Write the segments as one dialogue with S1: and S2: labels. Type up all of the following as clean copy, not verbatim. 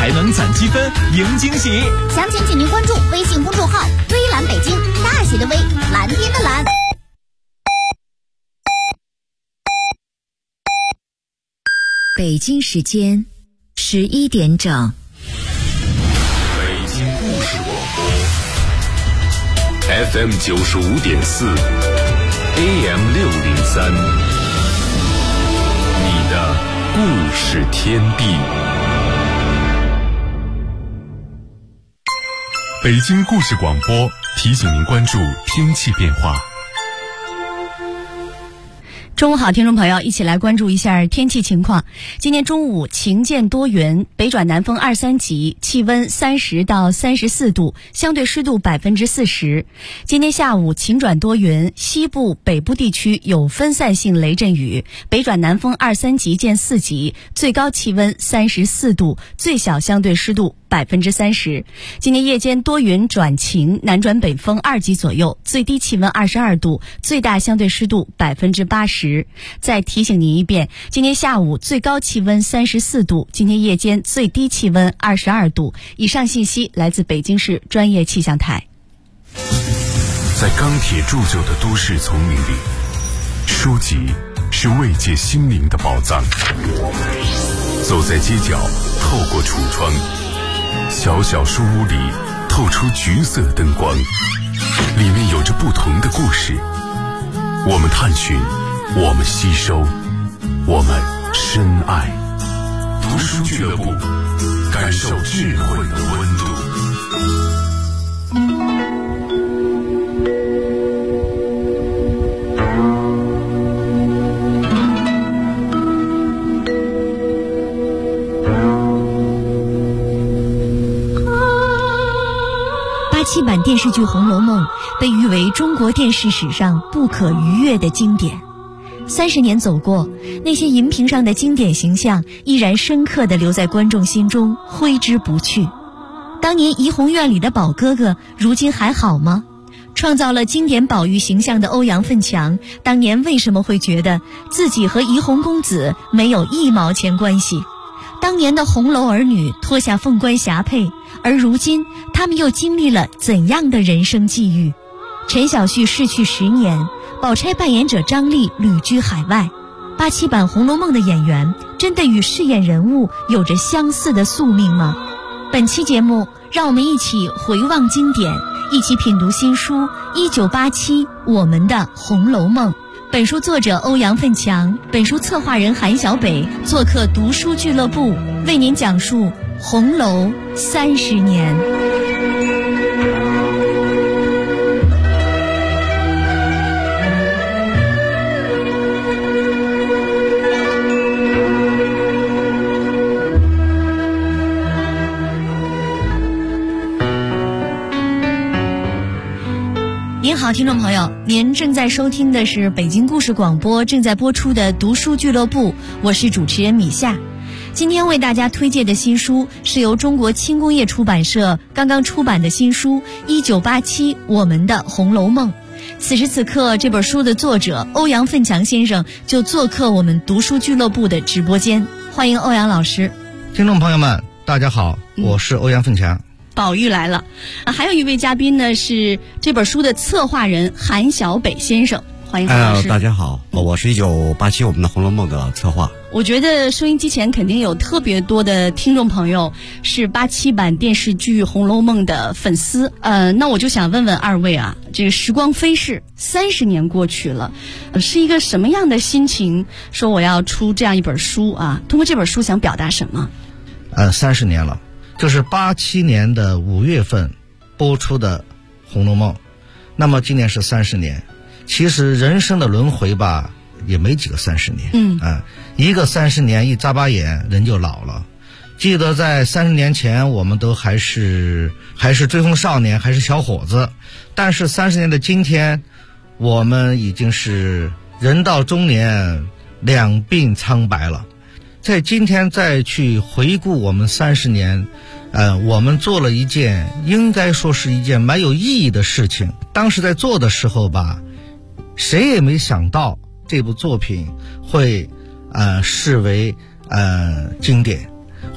S1: 还能攒积分赢惊喜。
S2: 详情请您关注微信公众号微蓝北京，大写的微，蓝天的蓝。
S3: 北京时间11点整。
S4: 北京故事广播 FM 95.4 AM 603，你的故事天地。北京故事广播提醒您关注天气变化。
S5: 中午好，听众朋友，一起来关注一下天气情况。今天中午晴间多云，北转南风2、3级，气温30到34度，相对湿度40%。今天下午晴转多云，西部、北部地区有分散性雷阵雨，北转南风2、3级见4级，最高气温34度，最小相对湿度30%。今天夜间多云转晴，南转北风2级左右，最低气温22度，最大相对湿度80%。再提醒您一遍，今天下午最高气温34度，今天夜间最低气温22度。以上信息来自北京市专业气象台。
S4: 在钢铁铸就的都市丛林里，书籍是慰藉心灵的宝藏。走在街角，透过橱窗，小小书屋里透出橘色灯光，里面有着不同的故事。我们探寻，我们吸收，我们深爱。读书俱乐部，感受智慧的温度。
S5: 87版电视剧《红楼梦》被誉为中国电视史上不可逾越的经典。30年走过，那些荧屏上的经典形象依然深刻地留在观众心中，挥之不去。当年怡红院里的宝哥哥，如今还好吗？创造了经典宝玉形象的欧阳奋强，当年为什么会觉得自己和怡红公子没有1毛钱关系？当年的红楼儿女脱下凤冠霞帔，而如今他们又经历了怎样的人生际遇？陈小旭逝去10年，宝钗扮演者张丽旅居海外。87版《红楼梦》的演员真的与饰演人物有着相似的宿命吗？本期节目让我们一起回望经典，一起品读新书1987我们的《红楼梦》。本书作者欧阳奋强，本书策划人韩小北做客读书俱乐部，为您讲述红楼30年。您好，听众朋友，您正在收听的是北京故事广播正在播出的读书俱乐部，我是主持人米夏。今天为大家推荐的新书是由中国轻工业出版社刚刚出版的新书1987我们的《红楼梦》。此时此刻，这本书的作者欧阳奋强先生就做客我们读书俱乐部的直播间，欢迎欧阳老师。
S6: 听众朋友们大家好，我是欧阳奋强。
S5: 宝玉来了还有一位嘉宾呢，是这本书的策划人韩小北先生，欢迎韩老师。
S7: 大家好，我是1987我们的《红楼梦》的策划。
S5: 我觉得收音机前肯定有特别多的听众朋友是87版电视剧《红楼梦》的粉丝，那我就想问问二位啊，这个时光飞逝，30年过去了，是一个什么样的心情？说我要出这样一本书啊，通过这本书想表达什么
S6: ？30年了。这是87年的5月份播出的《红楼梦》，那么今年是30年。其实人生的轮回吧，也没几个30年。一个30年一眨巴眼人就老了。记得在30年前，我们都还是追风少年，还是小伙子。但是30年的今天，我们已经是人到中年，两鬓苍白了。在今天再去回顾我们30年，我们做了一件应该说是一件蛮有意义的事情。当时在做的时候吧，谁也没想到这部作品会视为经典，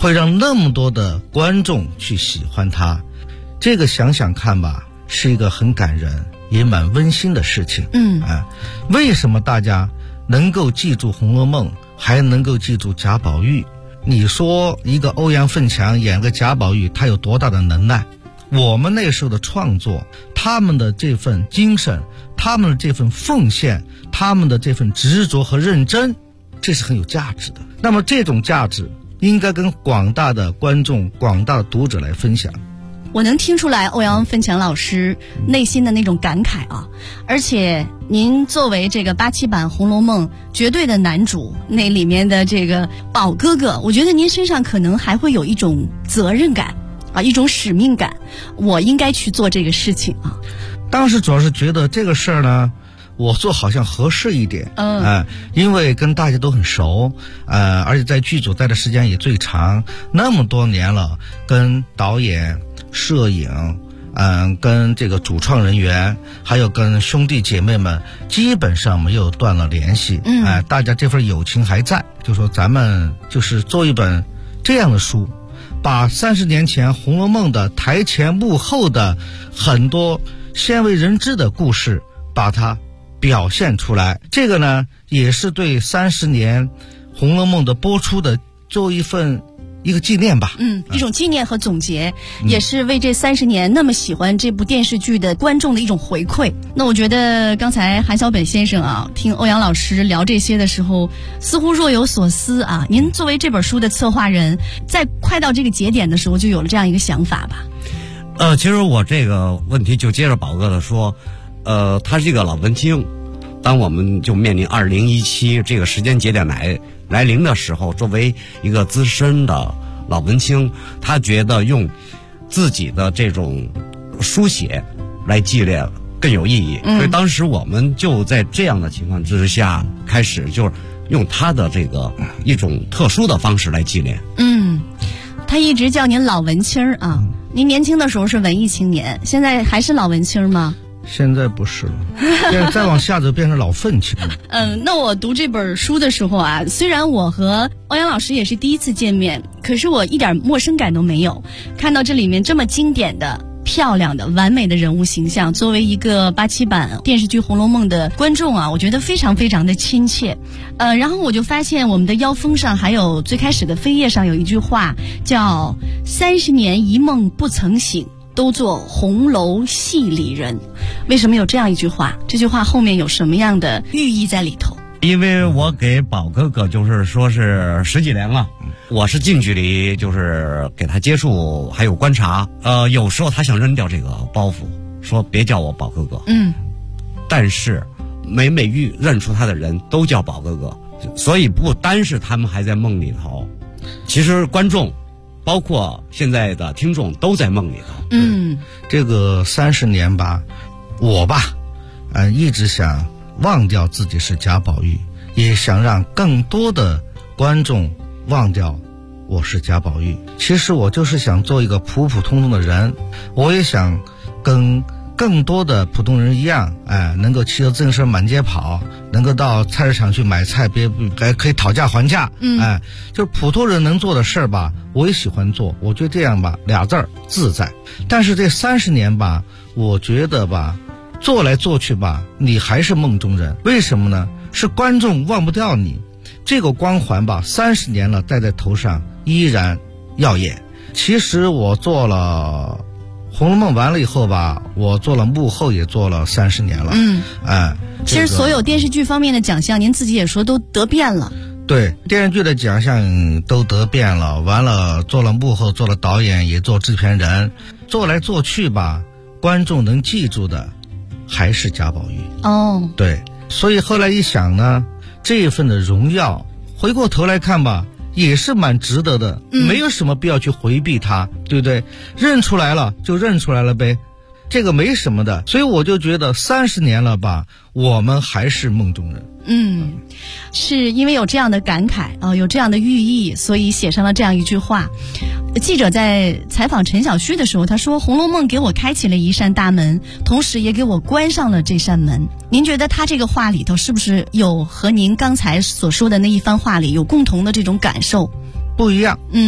S6: 会让那么多的观众去喜欢它。这个想想看吧，是一个很感人也蛮温馨的事情。为什么大家能够记住《红楼梦》，还能够记住贾宝玉？你说一个欧阳奋强演个贾宝玉，他有多大的能耐？我们那时候的创作，他们的这份精神，他们的这份奉献，他们的这份执着和认真，这是很有价值的。那么这种价值应该跟广大的观众、广大的读者来分享。
S5: 我能听出来欧阳奋强老师内心的那种感慨啊，而且您作为这个87版《红楼梦》绝对的男主，那里面的这个宝哥哥，我觉得您身上可能还会有一种责任感啊，一种使命感，我应该去做这个事情啊。
S6: 当时主要是觉得这个事儿呢，我做好像合适一点，因为跟大家都很熟，而且在剧组待的时间也最长，那么多年了，跟导演、摄影，跟这个主创人员，还有跟兄弟姐妹们，基本上没有断了联系，大家这份友情还在，就说咱们就是做一本这样的书，把30年前《红楼梦》的台前幕后的很多鲜为人知的故事，把它表现出来。这个呢，也是对30年《红楼梦》的播出的做一个纪念吧。
S5: 一种纪念和总结，也是为这30年那么喜欢这部电视剧的观众的一种回馈。那我觉得刚才韩小本先生啊，听欧阳老师聊这些的时候，似乎若有所思啊。您作为这本书的策划人，在快到这个节点的时候，就有了这样一个想法吧？
S7: 其实我这个问题就接着宝哥的说，他是一个老文青，当我们就面临2017这个时间节点来临的时候，作为一个资深的老文青，他觉得用自己的这种书写来纪念更有意义，所以当时我们就在这样的情况之下开始就是用他的这个一种特殊的方式来纪念。
S5: 他一直叫您老文青啊，您年轻的时候是文艺青年，现在还是老文青吗？
S6: 现在不是了，现在再往下就变成老愤青了。
S5: 那我读这本书的时候啊，虽然我和欧阳老师也是第一次见面，可是我一点陌生感都没有。看到这里面这么经典的、漂亮的、完美的人物形象，作为一个87版电视剧《红楼梦》的观众啊，我觉得非常非常的亲切。然后我就发现我们的腰封上还有最开始的扉页上有一句话，叫30年一梦不曾醒，都做红楼戏里人。为什么有这样一句话？这句话后面有什么样的寓意在里头？
S7: 因为我给宝哥哥就是说是10几年了，我是近距离就是给他接触还有观察，有时候他想扔掉这个包袱，说别叫我宝哥哥，但是每认出他的人都叫宝哥哥，所以不单是他们还在梦里头，其实观众包括现在的听众都在梦里头。
S6: 这个30年吧，我吧，一直想忘掉自己是贾宝玉，也想让更多的观众忘掉我是贾宝玉。其实我就是想做一个普普通通的人，我也想跟更多的普通人一样，能够骑着自行车满街跑，能够到菜市场去买菜，还可以讨价还价，就是普通人能做的事儿吧，我也喜欢做。我觉得这样吧，2字儿自在。但是这30年吧，我觉得吧，做来做去吧，你还是梦中人。为什么呢？是观众忘不掉你这个光环吧，30年了戴在头上依然耀眼。其实我做了《红楼梦》完了以后吧，我做了幕后也做了30年了。
S5: 其实所有电视剧方面的奖项，您自己也说都得遍了。
S6: 对，电视剧的奖项都得遍了，完了做了幕后，做了导演，也做制片人，做来做去吧，观众能记住的还是贾宝玉。对，所以后来一想呢，这一份的荣耀，回过头来看吧，也是蛮值得的，没有什么必要去回避它，对不对？认出来了就认出来了呗，这个没什么的。所以我就觉得30年了吧，我们还是梦中人。
S5: 是因为有这样的感慨有这样的寓意，所以写上了这样一句话。记者在采访陈小旭的时候，他说《红楼梦》给我开启了一扇大门，同时也给我关上了这扇门。您觉得他这个话里头是不是有和您刚才所说的那一番话里有共同的这种感受？
S6: 不一样，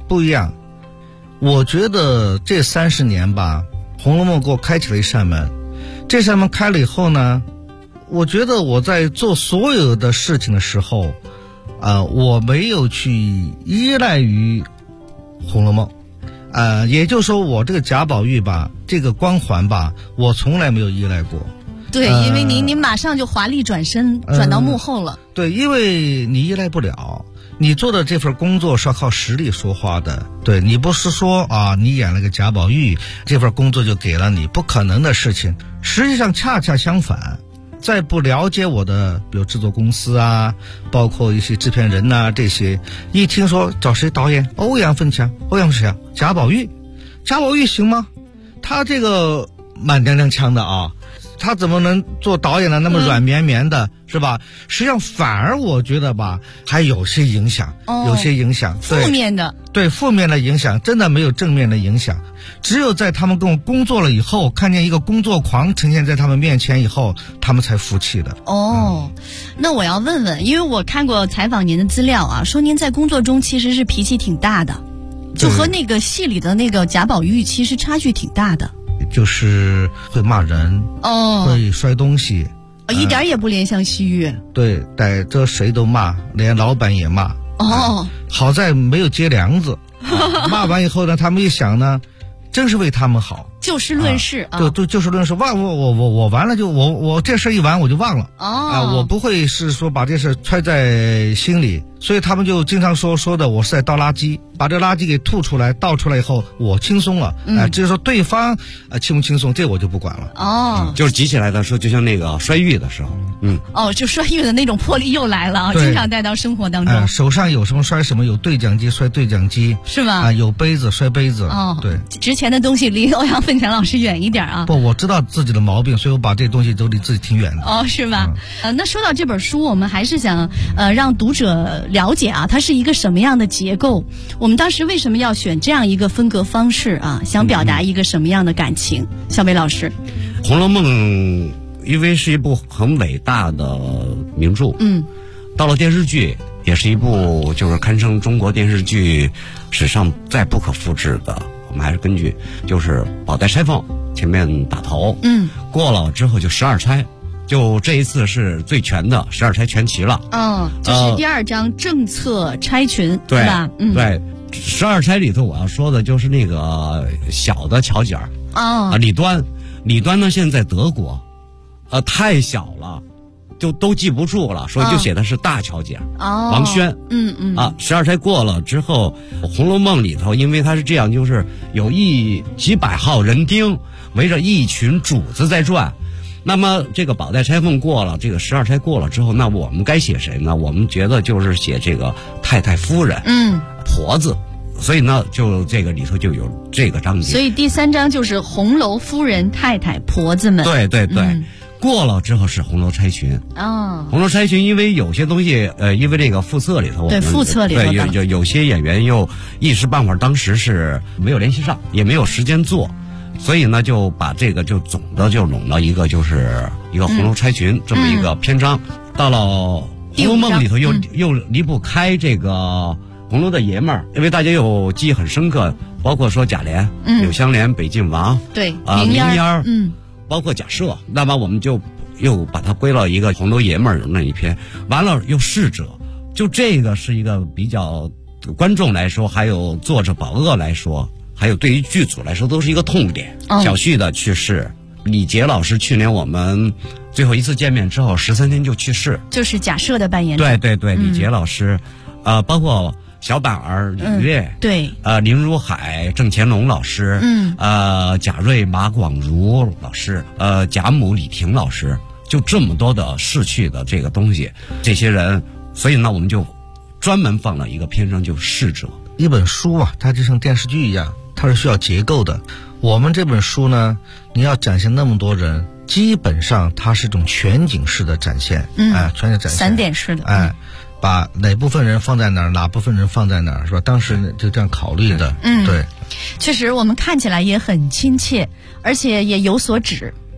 S6: 不一样。我觉得这30年吧，《红楼梦》给我开启了一扇门。这扇门开了以后呢，我觉得我在做所有的事情的时候，我没有去依赖于《红楼梦》。也就是说，我这个贾宝玉吧，这个光环吧，我从来没有依赖过。
S5: 对，因为您马上就华丽转身，转到幕后了。
S6: 对，因为你依赖不了。你做的这份工作是要靠实力说话的，对，你不是说你演了个贾宝玉，这份工作就给了你，不可能的事情。实际上恰恰相反，在不了解我的，比如制作公司啊，包括一些制片人呐，这些，一听说找谁导演，欧阳奋强，欧阳是谁啊？贾宝玉行吗？他这个满娘娘腔的啊。他怎么能做导演呢？那么软绵绵的，是吧？实际上反而我觉得吧，还有些影响，有些影响，
S5: 负面的，
S6: 对，负面的影响，真的没有正面的影响。只有在他们跟我工作了以后，看见一个工作狂呈现在他们面前以后，他们才服气的。
S5: 那我要问问，因为我看过采访您的资料啊，说您在工作中其实是脾气挺大的，就和那个戏里的那个贾宝玉其实差距挺大的。
S6: 就是会骂人，会摔东西，
S5: 一点也不怜香惜玉。
S6: 对，逮着谁都骂，连老板也骂。好在没有接梁子。骂完以后呢，他们一想呢，真是为他们好。
S5: 就事论事
S6: 就事论事。我完了就我这事一完我就忘了。我不会是说把这事揣在心里，所以他们就经常说的我是在倒垃圾，把这垃圾给吐出来倒出来以后我轻松了。至于说对方轻不轻松，这我就不管了。
S7: 就是急起来的时候，就像那个摔玉的时候。
S5: 就摔玉的那种魄力又来了，经常带到生活当中。
S6: 手上有什么摔什么，有对讲机摔对讲机，
S5: 是吗？
S6: 有杯子摔杯子。对，
S5: 值钱的东西离欧阳奋强老师远一点啊。
S6: 不，我知道自己的毛病，所以我把这东西都离自己挺远的。
S5: 是吧？那说到这本书，我们还是想让读者了解啊，它是一个什么样的结构？我们当时为什么要选这样一个分隔方式啊？想表达一个什么样的感情？小北老师，
S7: 《红楼梦》因为是一部很伟大的名著，到了电视剧也是一部就是堪称中国电视剧史上再不可复制的。我们还是根据就是宝黛钗凤前面打头，过了之后就12钗，就这一次是最全的12钗全齐了。
S5: 就是第2章政策钗群，
S7: 对
S5: 吧？
S7: 对，12钗里头我要说的就是那个小的巧姐儿李端呢现在德国，太小了，就都记不住了，所以就写的是大巧姐王轩。12钗过了之后，《红楼梦》里头因为它是这样，就是有几百号人丁围着一群主子在转。那么这个宝黛钗凤过了，这个12钗过了之后，那我们该写谁呢？我们觉得就是写这个太太夫人，婆子。所以呢，就这个里头就有这个章节。
S5: 所以第3章就是红楼夫人、太太、婆子们。
S7: 对对对。过了之后是红楼钗群。红楼钗群，因为有些东西，因为这个附册里头，
S5: 对附册里头，
S7: 对有些演员又一时半会儿当时是没有联系上，也没有时间做，所以呢就把这个就总的就拢到一个就是一个红楼钗群这么一个篇章。到了《红楼梦》里头又离不开这个红楼的爷们儿，因为大家有记忆很深刻，包括说贾琏、柳湘莲、北静王，
S5: 对
S7: 明烟儿，包括贾赦，那么我们就又把它归到一个红楼爷们儿那一篇。完了又逝者，就这个是一个比较观众来说，还有作者宝钲来说，还有对于剧组来说，都是一个痛点。小旭的去世，李杰老师去年我们最后一次见面之后13天就去世，
S5: 就是贾赦的扮演。
S7: 对对对，李杰老师，包括小板儿、李月，
S5: 对，
S7: 林如海、郑乾隆老师，贾瑞、马广儒老师，贾母、李婷老师，就这么多的逝去的这个东西，这些人，所以呢，我们就专门放了一个篇章，就是逝者。
S6: 一本书啊，它就像电视剧一样，它是需要结构的。我们这本书呢，你要展现那么多人，基本上它是一种全景式的展现，全景展现，
S5: 3点式的，
S6: 把哪部分人放在哪儿，哪部分人放在哪儿，是吧？当时就这样考虑的。对，
S5: 确实我们看起来也很亲切，而且也有所指。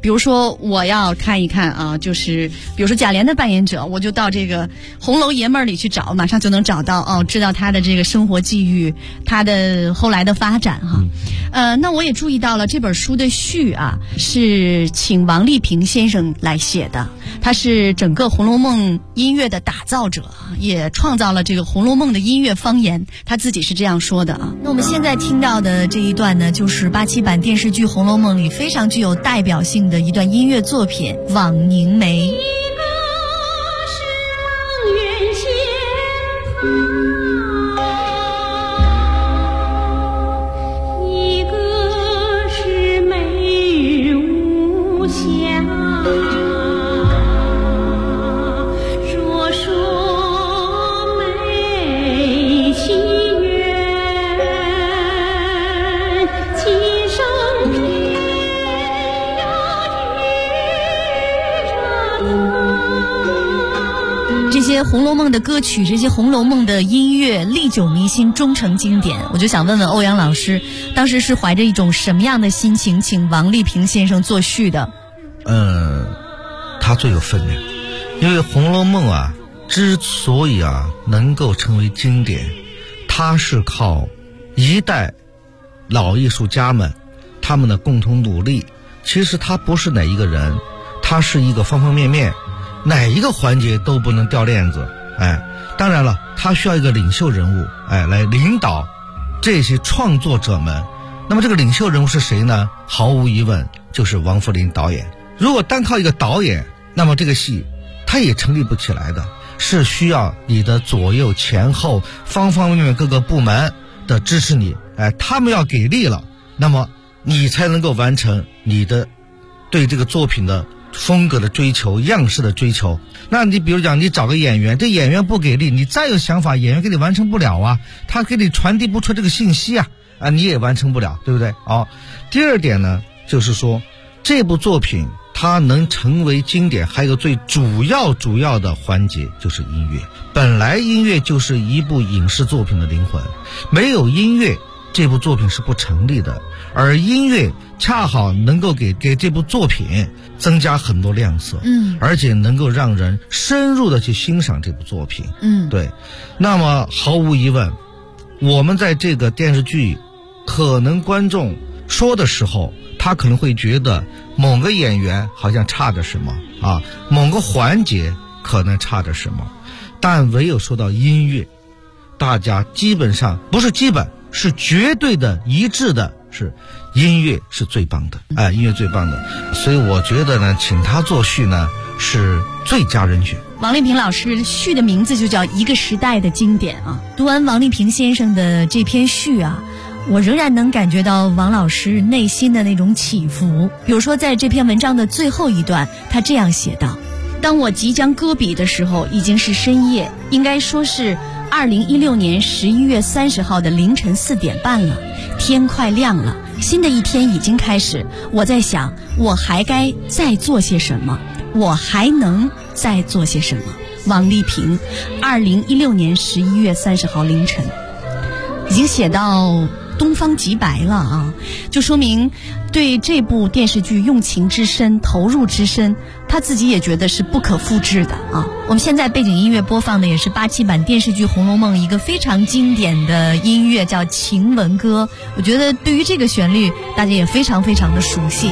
S8: 比如说我要看一看啊，就是比如说贾琏的扮演者，我就到这个红楼爷们儿里去找，马上就能找到哦，知道他的这个生活际遇，他的后来的发展哈。那我也注意到了这本书的序啊，是请王丽萍先生来写的，他是整个《红楼梦》音乐的打造者，也创造了这个《红楼梦》的音乐方言，他自己是这样说的啊。
S5: 那我们现在听到的这一段呢，就是87版电视剧《红楼梦》里非常具有代表性的一段音乐作品《枉凝眉》。《红楼梦》的歌曲，这些《红楼梦》的音乐历久弥新，终成经典。我就想问问欧阳老师，当时是怀着一种什么样的心情请王丽萍先生作序的？
S6: 他最有分量，因为《红楼梦》啊，之所以能够成为经典，它是靠一代老艺术家们他们的共同努力。其实它不是哪一个人，它是一个方方面面。哪一个环节都不能掉链子，当然了，他需要一个领袖人物，来领导这些创作者们。那么这个领袖人物是谁呢？毫无疑问就是王扶林导演。如果单靠一个导演，那么这个戏它也成立不起来的，是需要你的左右前后方方面面各个部门的支持你，他们要给力了，那么你才能够完成你的对这个作品的风格的追求，样式的追求。那你比如讲，你找个演员，这演员不给力，你再有想法，演员给你完成不了啊，他给你传递不出这个信息啊，你也完成不了，对不对？第二点呢，就是说这部作品它能成为经典，还有个最主要的环节就是音乐。本来音乐就是一部影视作品的灵魂，没有音乐这部作品是不成立的，而音乐恰好能够给这部作品增加很多亮色，而且能够让人深入的去欣赏这部作品，对。那么毫无疑问，我们在这个电视剧，可能观众说的时候，他可能会觉得某个演员好像差着什么某个环节可能差着什么，但唯有说到音乐，大家基本上不是基本，是绝对的一致的，是音乐是最棒的，音乐最棒的。所以我觉得呢，请他作序呢是最佳人选。
S5: 王丽萍老师序的名字就叫一个时代的经典啊。读完王丽萍先生的这篇序啊，我仍然能感觉到王老师内心的那种起伏。比如说在这篇文章的最后一段，他这样写道：当我即将搁笔的时候，已经是深夜，应该说是2016年11月30号的凌晨4点半了，天快亮了，新的一天已经开始。我在想，我还该再做些什么？我还能再做些什么？王丽萍，2016年11月30号凌晨，已经写到东方极白了啊，就说明对这部电视剧用情之深，投入之深，他自己也觉得是不可复制的啊。我们现在背景音乐播放的也是87版电视剧《红楼梦》一个非常经典的音乐，叫《晴雯歌》。我觉得对于这个旋律，大家也非常非常的熟悉。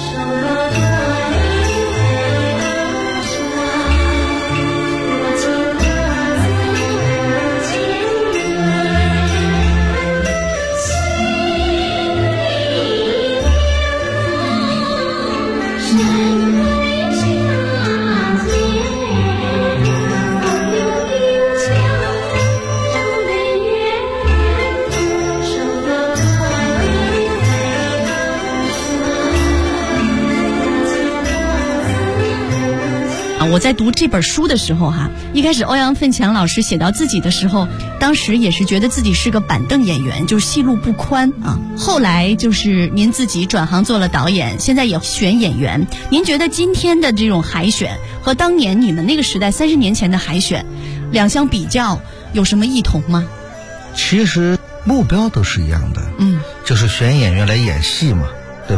S5: 我在读这本书的时候一开始欧阳奋强老师写到自己的时候，当时也是觉得自己是个板凳演员，就是戏路不宽啊。后来就是您自己转行做了导演，现在也选演员。您觉得今天的这种海选和当年你们那个时代30年前的海选，两相比较有什么异同吗？
S6: 其实目标都是一样的，就是选演员来演戏嘛，对吧？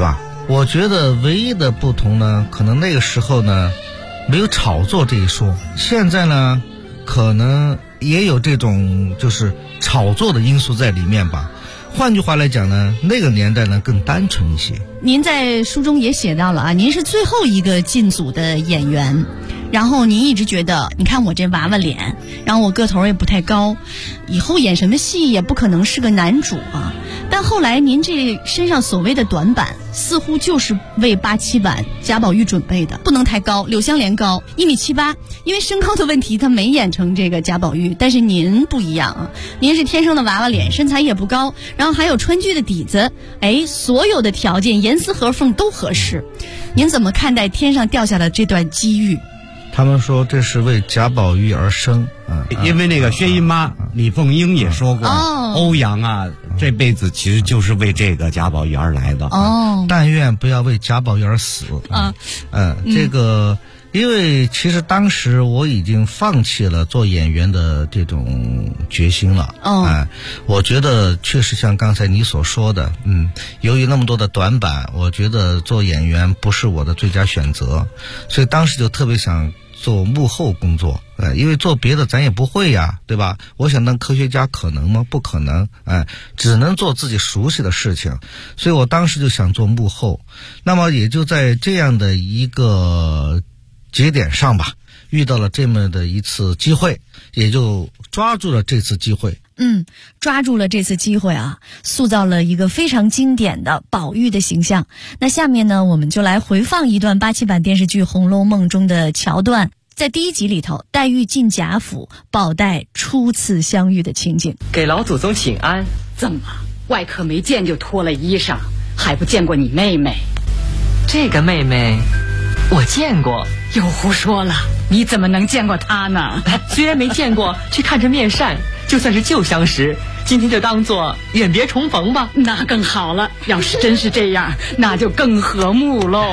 S6: 我觉得唯一的不同呢，可能那个时候呢没有炒作这一说，现在呢可能也有这种就是炒作的因素在里面吧。换句话来讲呢，那个年代呢更单纯一些。
S8: 您在书中也写到了啊，您是最后一个进组的演员，然后您一直觉得，你看我这娃娃脸，然后我个头也不太高，以后演什么戏也不可能是个男主啊。但后来您这身上所谓的短板，似乎就是为87版贾宝玉准备的，不能太高，柳湘莲高1.78米，因为身高的问题，他没演成这个贾宝玉。但是您不一样啊，您是天生的娃娃脸，身材也不高，然后还有川剧的底子，所有的条件严丝合缝都合适。您怎么看待天上掉下的这段机遇？
S6: 他们说这是为贾宝玉而生啊，
S7: 因为那个薛姨妈李凤英也说过，欧阳啊这辈子其实就是为这个贾宝玉而来的。
S6: 但愿不要为贾宝玉而死啊。这个因为其实当时我已经放弃了做演员的这种决心了。我觉得确实像刚才你所说的，由于那么多的短板，我觉得做演员不是我的最佳选择，所以当时就特别想做幕后工作。因为做别的咱也不会呀，对吧？我想当科学家可能吗？不可能。只能做自己熟悉的事情，所以我当时就想做幕后。那么也就在这样的一个节点上吧，遇到了这么的一次机会，也就抓住了这次机会。
S5: 抓住了这次机会啊，塑造了一个非常经典的宝玉的形象。那下面呢，我们就来回放一段87版电视剧《红楼梦》中的桥段。在第1集里头，黛玉进贾府，宝黛初次相遇的情景。
S9: 给老祖宗请安。
S10: 怎么，外客没见就脱了衣裳，还不见过你妹妹？
S9: 这个妹妹我见过。
S10: 又胡说了，你怎么能见过她呢？
S9: 虽然没见过，却看着面善，就算是旧相识，今天就当作远别重逢吧。
S10: 那更好了，要是真是这样，那就更和睦喽。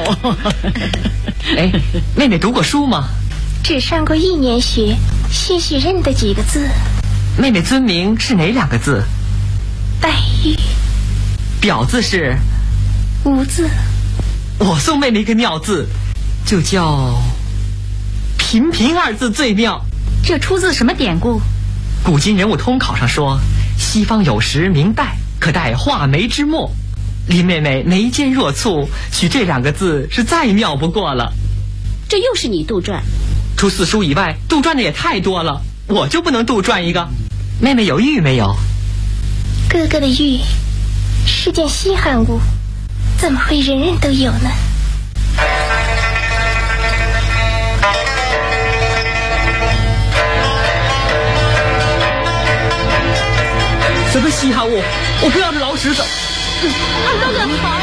S9: 妹妹读过书吗？
S11: 只上过1年学，些许认得几个字。
S9: 妹妹尊名是哪2个字？
S11: 黛玉。
S9: 表字是？
S11: 无字。
S9: 我送妹妹一个妙字，就叫频频2字最妙。
S11: 这出自什么典故？
S9: 古今人物通考上说，西方有时名黛，可代画眉之墨。林妹妹眉间若蹙，取这2个字是再妙不过了。
S11: 这又是你杜撰？
S9: 除4书以外，杜撰的也太多了，我就不能杜撰一个？妹妹有玉没有？
S11: 哥哥的玉是件稀罕物，怎么会人人都有呢？
S9: 什么稀罕物？我不要这老石头。
S11: 二哥哥好。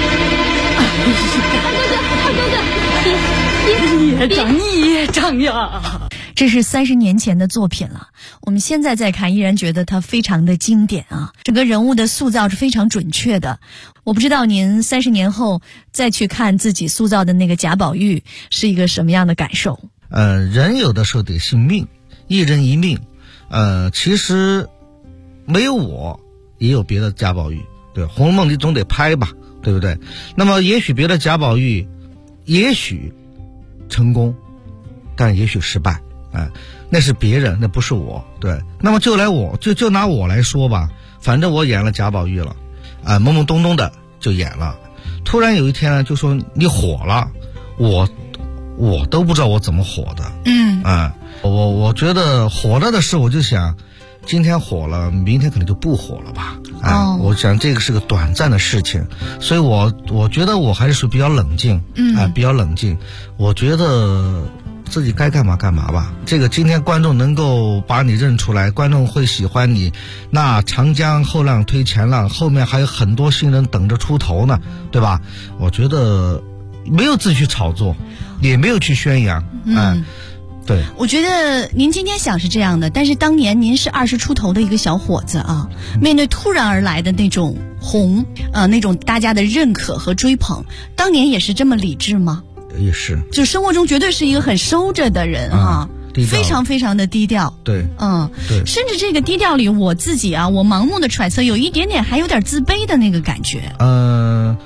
S11: 二哥哥，
S10: 孽障呀！
S5: 这是30年前的作品了，我们现在再看，依然觉得它非常的经典啊！整个人物的塑造是非常准确的。我不知道您30年后再去看自己塑造的那个贾宝玉是一个什么样的感受？
S6: 人有的时候得信命，一人一命。其实没有我，也有别的贾宝玉，对，《红楼梦》你总得拍吧，对不对？那么也许别的贾宝玉，也许成功，但也许失败。那是别人，那不是我。对，那么就拿我来说吧，反正我演了贾宝玉了，懵懵懂懂的就演了。突然有一天呢，就说你火了，我都不知道我怎么火的。我觉得火了的事，我就想，今天火了，明天可能就不火了吧。我想这个是个短暂的事情，所以我觉得我还是属于比较冷静，比较冷静。我觉得自己该干嘛干嘛吧。这个今天观众能够把你认出来，观众会喜欢你，那长江后浪推前浪，后面还有很多新人等着出头呢，对吧？我觉得没有自己去炒作，也没有去宣扬。对，
S8: 我觉得您今天想是这样的，但是当年您是20出头的一个小伙子啊，面对突然而来的那种红，那种大家的认可和追捧，当年也是这么理智吗？
S6: 也是，
S8: 就生活中绝对是一个很收着的人哈，非常非常的低调。
S6: 对，
S8: 对，甚至这个低调里，我自己啊，我盲目的揣测，有一点点还有点自卑的那个感觉。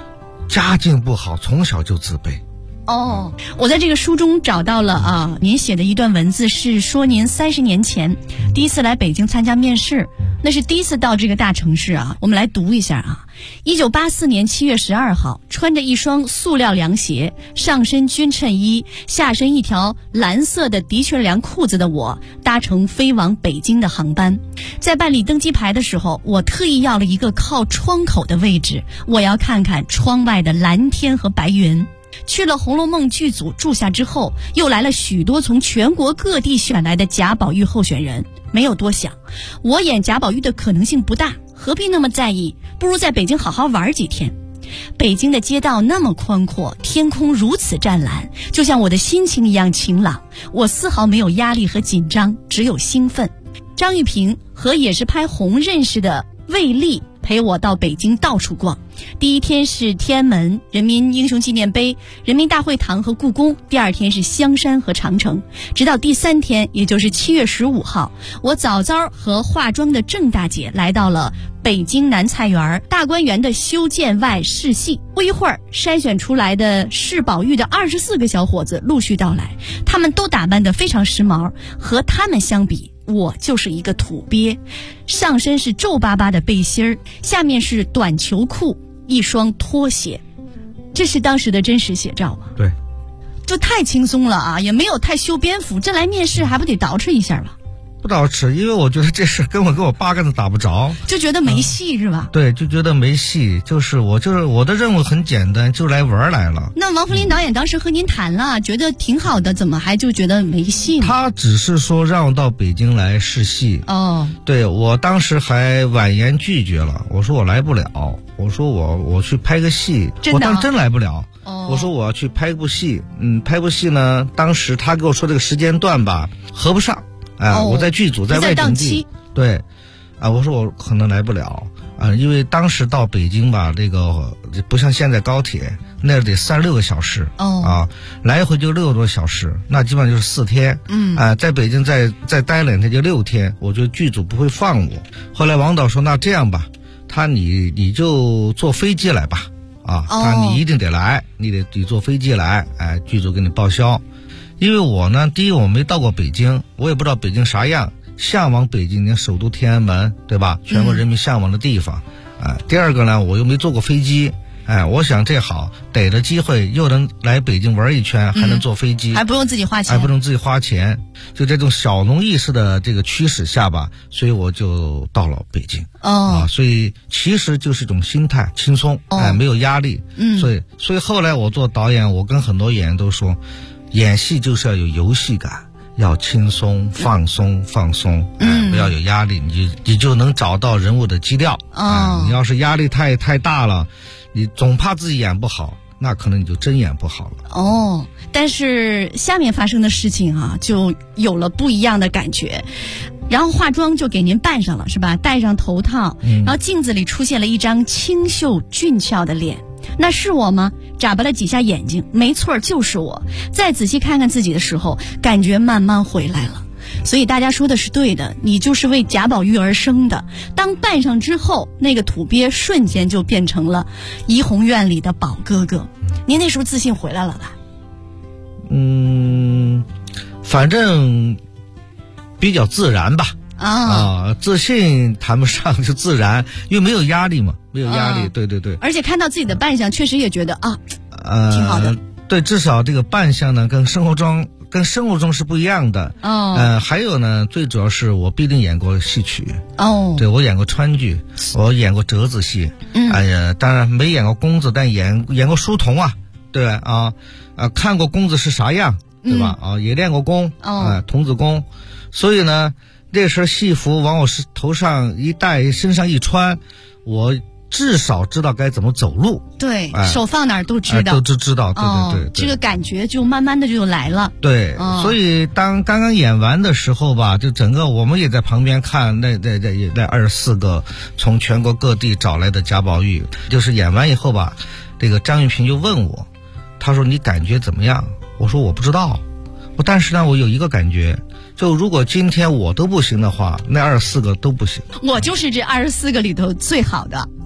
S6: 家境不好，从小就自卑。
S8: 哦，我在这个书中找到了您写的一段文字，是说您30年前第一次来北京参加面试，那是第一次到这个大城市啊。我们来读一下啊。1984年7月12号，穿着一双塑料凉鞋，上身军衬衣，下身一条蓝色的的确良裤子的我，搭乘飞往北京的航班。在办理登机牌的时候，我特意要了一个靠窗口的位置，我要看看窗外的蓝天和白云。去了《红楼梦》剧组住下之后，又来了许多从全国各地选来的贾宝玉候选人。没有多想，我演贾宝玉的可能性不大，何必那么在意？不如在北京好好玩几天。北京的街道那么宽阔，天空如此湛蓝，就像我的心情一样晴朗。我丝毫没有压力和紧张，只有兴奋。张玉萍和也是拍红认识的魏丽陪我到北京到处逛。第一天是天安门、人民英雄纪念碑、人民大会堂和故宫，第二天是香山和长城。直到第3天，也就是7月15号，我早早和化妆的郑大姐来到了北京南菜园大观园的修建外试戏。不一会儿，筛选出来的试宝玉的24个小伙子陆续到来，他们都打扮得非常时髦。和他们相比，我就是一个土鳖，上身是皱巴巴的背心儿，下面是短球裤，一双拖鞋。这是当时的真实写照吗？
S6: 对，
S8: 就太轻松了啊，也没有太修边幅。这来面试还不得捯饬一下吧？
S6: 不捯饬，因为我觉得这事根本跟我八竿子打不着，
S8: 就觉得没戏是吧？
S6: 对，就觉得没戏。就是我的任务很简单，就来玩来了。
S8: 那王福林导演当时和您谈了，觉得挺好的，怎么还就觉得没戏呢？
S6: 他只是说让我到北京来试戏。
S8: 哦，
S6: 对，我当时还婉言拒绝了，我说我来不了，我说我去拍个戏，我当时真来不了。我说我要去拍部戏，拍部戏呢，当时他给我说这个时间段吧合不上。我在剧组，在外景地，对，我说我可能来不了，因为当时到北京吧，这个不像现在高铁，那得36个小时，来回就6个多小时，那基本上就是4天，在北京再待2天就6天，我觉得剧组不会放我。后来王导说，那这样吧，你就坐飞机来吧，你一定得来，你坐飞机来，剧组给你报销。因为我呢，第一我没到过北京，我也不知道北京啥样，向往北京，你看首都天安门，对吧？全国人民向往的地方。第二个呢，我又没坐过飞机，我想这好，逮着机会又能来北京玩一圈，还能坐飞机，
S8: 还不用自己花钱，
S6: 就这种小农意识的这个驱使下吧，所以我就到了北京。所以其实就是一种心态，轻松，没有压力。所以后来我做导演，我跟很多演员都说，演戏就是要有游戏感，要轻松放松，不要有压力，你就能找到人物的基调。你要是压力太大了，你总怕自己演不好，那可能你就真演不好了。
S8: 但是下面发生的事情就有了不一样的感觉。然后化妆就给您扮上了是吧？戴上头套，然后镜子里出现了一张清秀俊俏的脸。那是我吗？眨巴了几下眼睛，没错，就是我。再仔细看看自己的时候，感觉慢慢回来了。所以大家说的是对的，你就是为贾宝玉而生的。当扮上之后，那个土鳖瞬间就变成了怡红院里的宝哥哥。您那时候自信回来了吧？
S6: 反正比较自然吧。自信谈不上，就自然，因为没有压力嘛，没有压力。对。
S8: 而且看到自己的扮相，确实也觉得挺好的。
S6: 对，至少这个扮相呢，跟生活中是不一样的。还有呢，最主要是我毕竟演过戏曲。对，我演过川剧，我演过折子戏。当然没演过公子，但演过书童啊，对啊，看过公子是啥样，对吧？也练过功，童子功，所以呢。这身戏服往我头上一戴，身上一穿，我至少知道该怎么走路。
S8: 对，手放哪儿都知道，
S6: 都知道。对，
S8: 这个感觉就慢慢的就来了。
S6: 对，所以当刚刚演完的时候吧，就整个我们也在旁边看那24个从全国各地找来的贾宝玉，就是演完以后吧，这个张玉萍就问我，他说你感觉怎么样？我说我不知道，但是呢，我有一个感觉。就如果今天我都不行的话，那24个都不行。
S8: 我就是这24个里头最好的。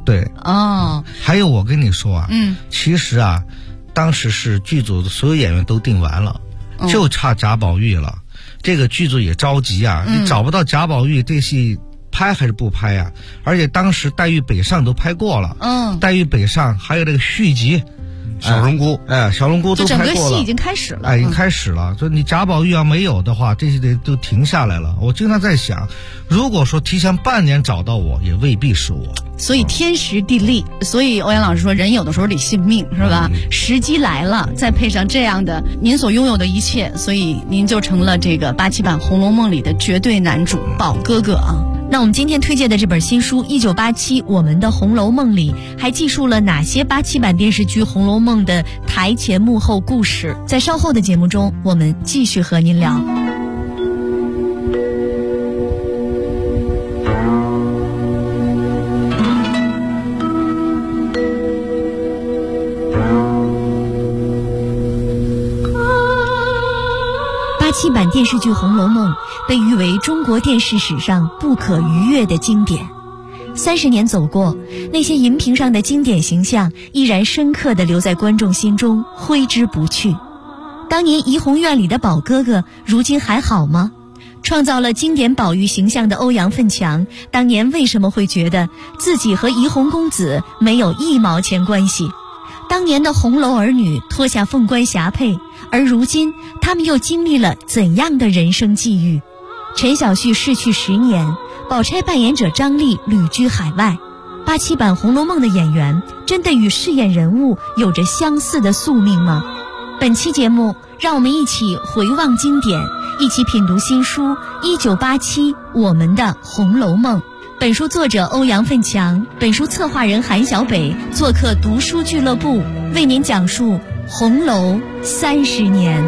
S6: 对。
S8: 哦，
S6: 还有我跟你说啊，其实啊，当时是剧组的所有演员都定完了，就差贾宝玉了。这个剧组也着急啊，你找不到贾宝玉，这戏拍还是不拍啊？而且当时《黛玉北上》都拍过了，黛玉北上还有这个续集。
S7: 小龙姑，
S6: 小龙姑都拍过了，
S8: 整个戏已经开始了，
S6: 已经开始了。所以你贾宝玉要没有的话，这些都停下来了。我经常在想，如果说提前半年找到我，也未必是我。
S8: 所以天时地利，所以欧阳老师说，人有的时候得信命，是吧？时机来了，再配上这样的您所拥有的一切，所以您就成了这个87版《红楼梦》里的绝对男主宝哥哥啊。
S5: 那我们今天推荐的这本新书《1987我们的红楼梦》里，还记述了哪些87版电视剧《红楼梦》的台前幕后故事？在稍后的节目中，我们继续和您聊。87版电视剧《红楼梦》被誉为中国电视史上不可逾越的经典。30年走过，那些荧屏上的经典形象依然深刻地留在观众心中，挥之不去。当年怡红院里的宝哥哥，如今还好吗？创造了经典宝玉形象的欧阳奋强，当年为什么会觉得自己和怡红公子没有1毛钱关系？当年的红楼儿女脱下凤冠霞帔，而如今他们又经历了怎样的人生际遇？陈晓旭逝去10年，宝钗扮演者张丽旅居海外。87版《红楼梦》的演员真的与饰演人物有着相似的宿命吗？本期节目，让我们一起回望经典，一起品读新书《1987我们的红楼梦》。本书作者欧阳奋强，本书策划人韩小北做客读书俱乐部，为您讲述红楼30年。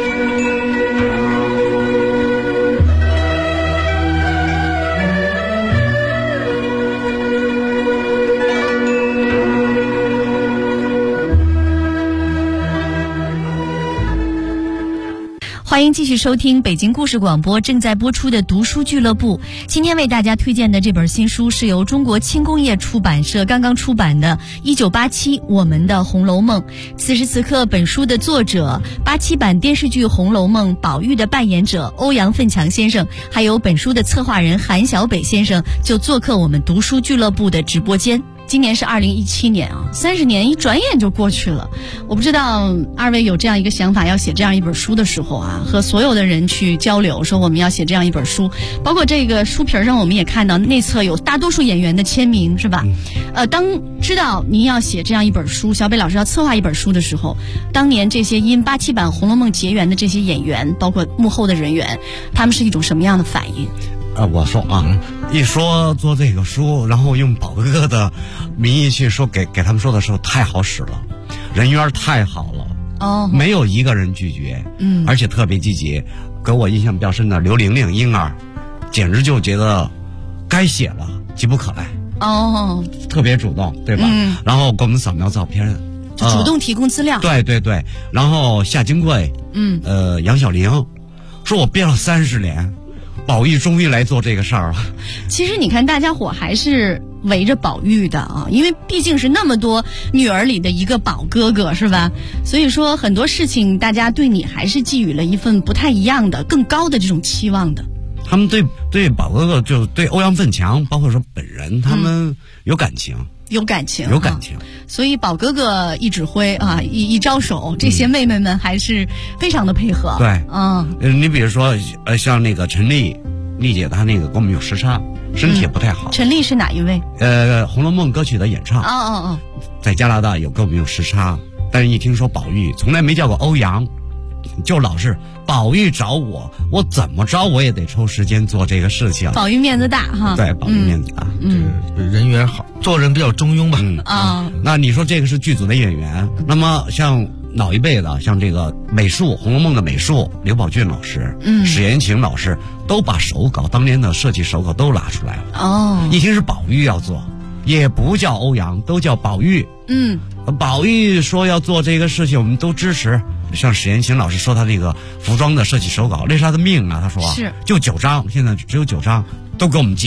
S5: 欢迎继续收听北京故事广播正在播出的读书俱乐部。今天为大家推荐的这本新书是由中国轻工业出版社刚刚出版的《1987我们的红楼梦》。此时此刻，本书的作者87版电视剧《红楼梦》宝玉的扮演者欧阳奋强先生，还有本书的策划人韩小北先生，就做客我们读书俱乐部的直播间。今年是2017年啊，30年一转眼就过去了。我不知道二位有这样一个想法，要写这样一本书的时候啊，和所有的人去交流，说我们要写这样一本书，包括这个书皮上我们也看到内侧有大多数演员的签名，是吧？当知道您要写这样一本书，小北老师要策划一本书的时候，当年这些因87版《红楼梦》结缘的这些演员，包括幕后的人员，他们是一种什么样的反应？
S7: 我说啊，一说做这个书，然后用宝哥哥的名义去说给他们说的时候，太好使了，人缘太好了哦，没有一个人拒绝，而且特别积极。给我印象比较深的刘玲玲、婴儿，简直就觉得该写了，急不可待哦，特别主动，对吧？然后给我们扫描照片，
S8: 就主动提供资料。
S7: 对对对，然后夏金贵，杨晓玲，说我憋了30年。宝玉终于来做这个事儿了。
S8: 其实你看，大家伙还是围着宝玉的啊，因为毕竟是那么多女儿里的一个宝哥哥，是吧？所以说很多事情，大家对你还是寄予了一份不太一样的、更高的这种期望的。
S7: 他们对宝哥哥，就对欧阳奋强，包括说本人，他们有感情。
S8: 有感情，所以宝哥哥一指挥啊，一招手，这些妹妹们还是非常的配合。
S7: 对，你比如说，像那个陈丽姐，她那个跟我们有时差，身体也不太好。
S8: 陈丽是哪一位？
S7: 《红楼梦》歌曲的演唱。在加拿大跟我们有时差，但是一听说宝玉，从来没叫过欧阳，就老是宝玉找我，我怎么着我也得抽时间做这个事情。
S8: 宝玉面子大哈。
S7: 对，宝玉面子大，
S6: 人缘好，做人比较中庸吧。
S7: 那你说这个是剧组的演员，那么像老一辈的，像这个美术《红楼梦》的美术刘宝俊老师，史延晴老师，都把手稿当年的设计手稿都拿出来了。一听是宝玉要做，也不叫欧阳，都叫宝玉。宝玉说要做这个事情，我们都支持。像史延晴老师说他那个服装的设计手稿，那是他的命啊，他说是就9张，现在只有9张，都给我们寄来。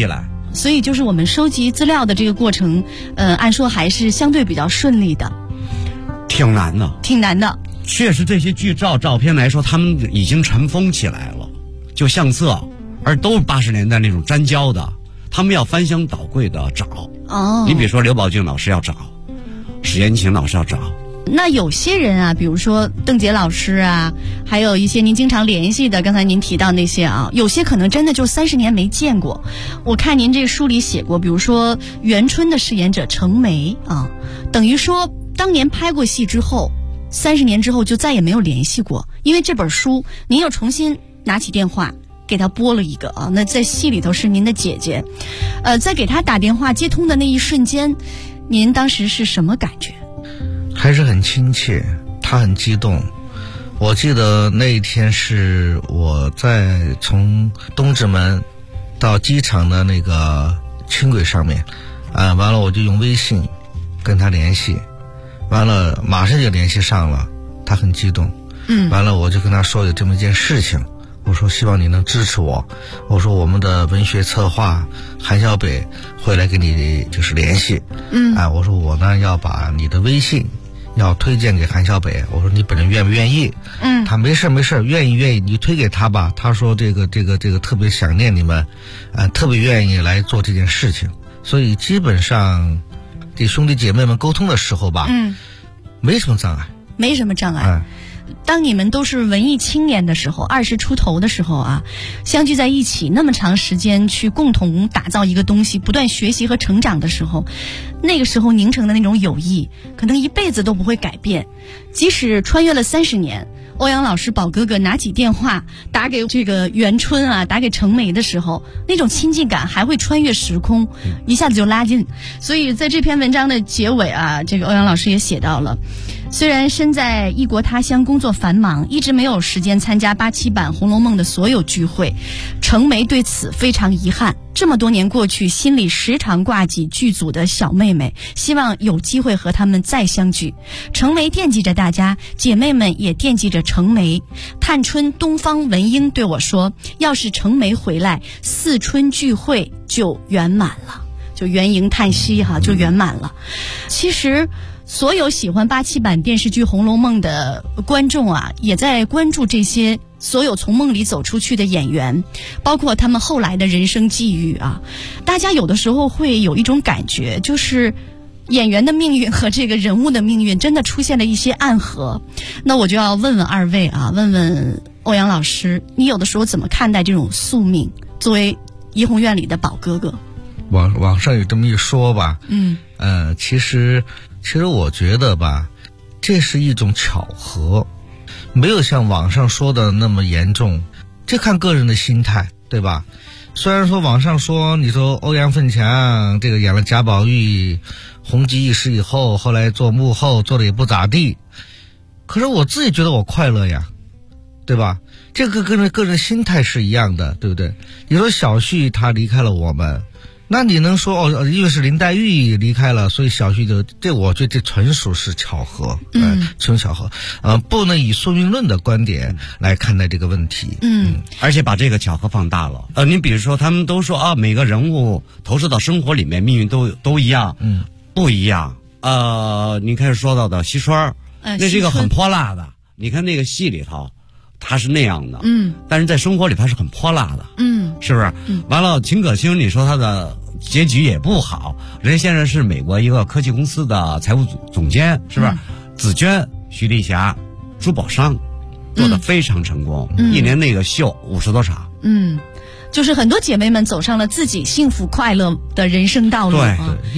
S8: 所以就是我们收集资料的这个过程，按说还是相对比较顺利的。
S7: 挺难的，
S8: 挺难的。
S7: 确实，这些剧照片来说，他们已经尘封起来了，就相册，而都是80年代那种粘胶的，他们要翻箱倒柜的找。
S8: 哦，
S7: 你比如说刘宝俊老师要找，史延琴老师要找。
S8: 那有些人啊，比如说邓婕老师啊，还有一些您经常联系的，刚才您提到那些啊，有些可能真的就30年没见过。我看您这个书里写过，比如说元春的饰演者程梅啊，等于说当年拍过戏之后，30年之后就再也没有联系过，因为这本书您又重新拿起电话给他拨了一个啊，那在戏里头是您的姐姐，在给他打电话接通的那一瞬间，您当时是什么感觉？
S6: 还是很亲切，他很激动。我记得那一天是我在从东直门到机场的那个轻轨上面，完了我就用微信跟他联系，完了马上就联系上了，他很激动。完了我就跟他说有这么一件事情，我说希望你能支持我，我说我们的文学策划韩小北会来跟你就是联系，我说我呢要把你的微信要推荐给韩小北，我说你本人愿不愿意？他没事，愿意，你推给他吧。他说这个特别想念你们，特别愿意来做这件事情。所以基本上给兄弟姐妹们沟通的时候吧，没什么障碍，
S8: 没什么障碍。当你们都是文艺青年的时候，20出头的时候啊，相聚在一起那么长时间去共同打造一个东西，不断学习和成长的时候，那个时候凝成的那种友谊可能一辈子都不会改变。即使穿越了30年，欧阳老师宝哥哥拿起电话打给这个元春啊，打给程梅的时候，那种亲近感还会穿越时空，一下子就拉近。所以在这篇文章的结尾啊，这个欧阳老师也写到了，虽然身在异国他乡工作繁忙，一直没有时间参加87版《红楼梦》的所有聚会，程梅对此非常遗憾。这么多年过去，心里时常挂记剧组的小妹妹，希望有机会和她们再相聚。程梅惦记着大家，姐妹们也惦记着程梅。探春、东方文英对我说，要是程梅回来，4春聚会就圆满了，就圆盈叹息哈，就圆满了。其实所有喜欢87版电视剧《红楼梦》的观众啊，也在关注这些所有从梦里走出去的演员，包括他们后来的人生际遇啊。大家有的时候会有一种感觉，就是演员的命运和这个人物的命运真的出现了一些暗合。那我就要问问二位啊，问问欧阳老师，你有的时候怎么看待这种宿命？作为怡红院里的宝哥哥，
S6: 网上有这么一说吧，其实我觉得吧，这是一种巧合，没有像网上说的那么严重，这看个人的心态，对吧？虽然说网上说，你说欧阳奋强这个演了贾宝玉红极一时以后，后来做幕后做的也不咋地，可是我自己觉得我快乐呀，对吧？这个跟个人心态是一样的，对不对？你说小旭他离开了我们，那你能说因为是林黛玉离开了，所以小旭就这，我觉得这纯属是巧合，纯巧合，不能以宿命论的观点来看待这个问题，
S7: 而且把这个巧合放大了。你比如说，他们都说啊，每个人物投射到生活里面，命运都一样，不一样。你开始说到的惜春，那是一个很泼辣的，你看那个戏里头。他是那样的，但是在生活里他是很泼辣的，是不是？完了，秦可卿，你说他的结局也不好，人家现在是美国一个科技公司的财务总监，是不是？紫娟、徐丽霞、珠宝商做得非常成功，一年那个秀50多场，
S8: 就是很多姐妹们走上了自己幸福快乐的人生道路。
S6: 对。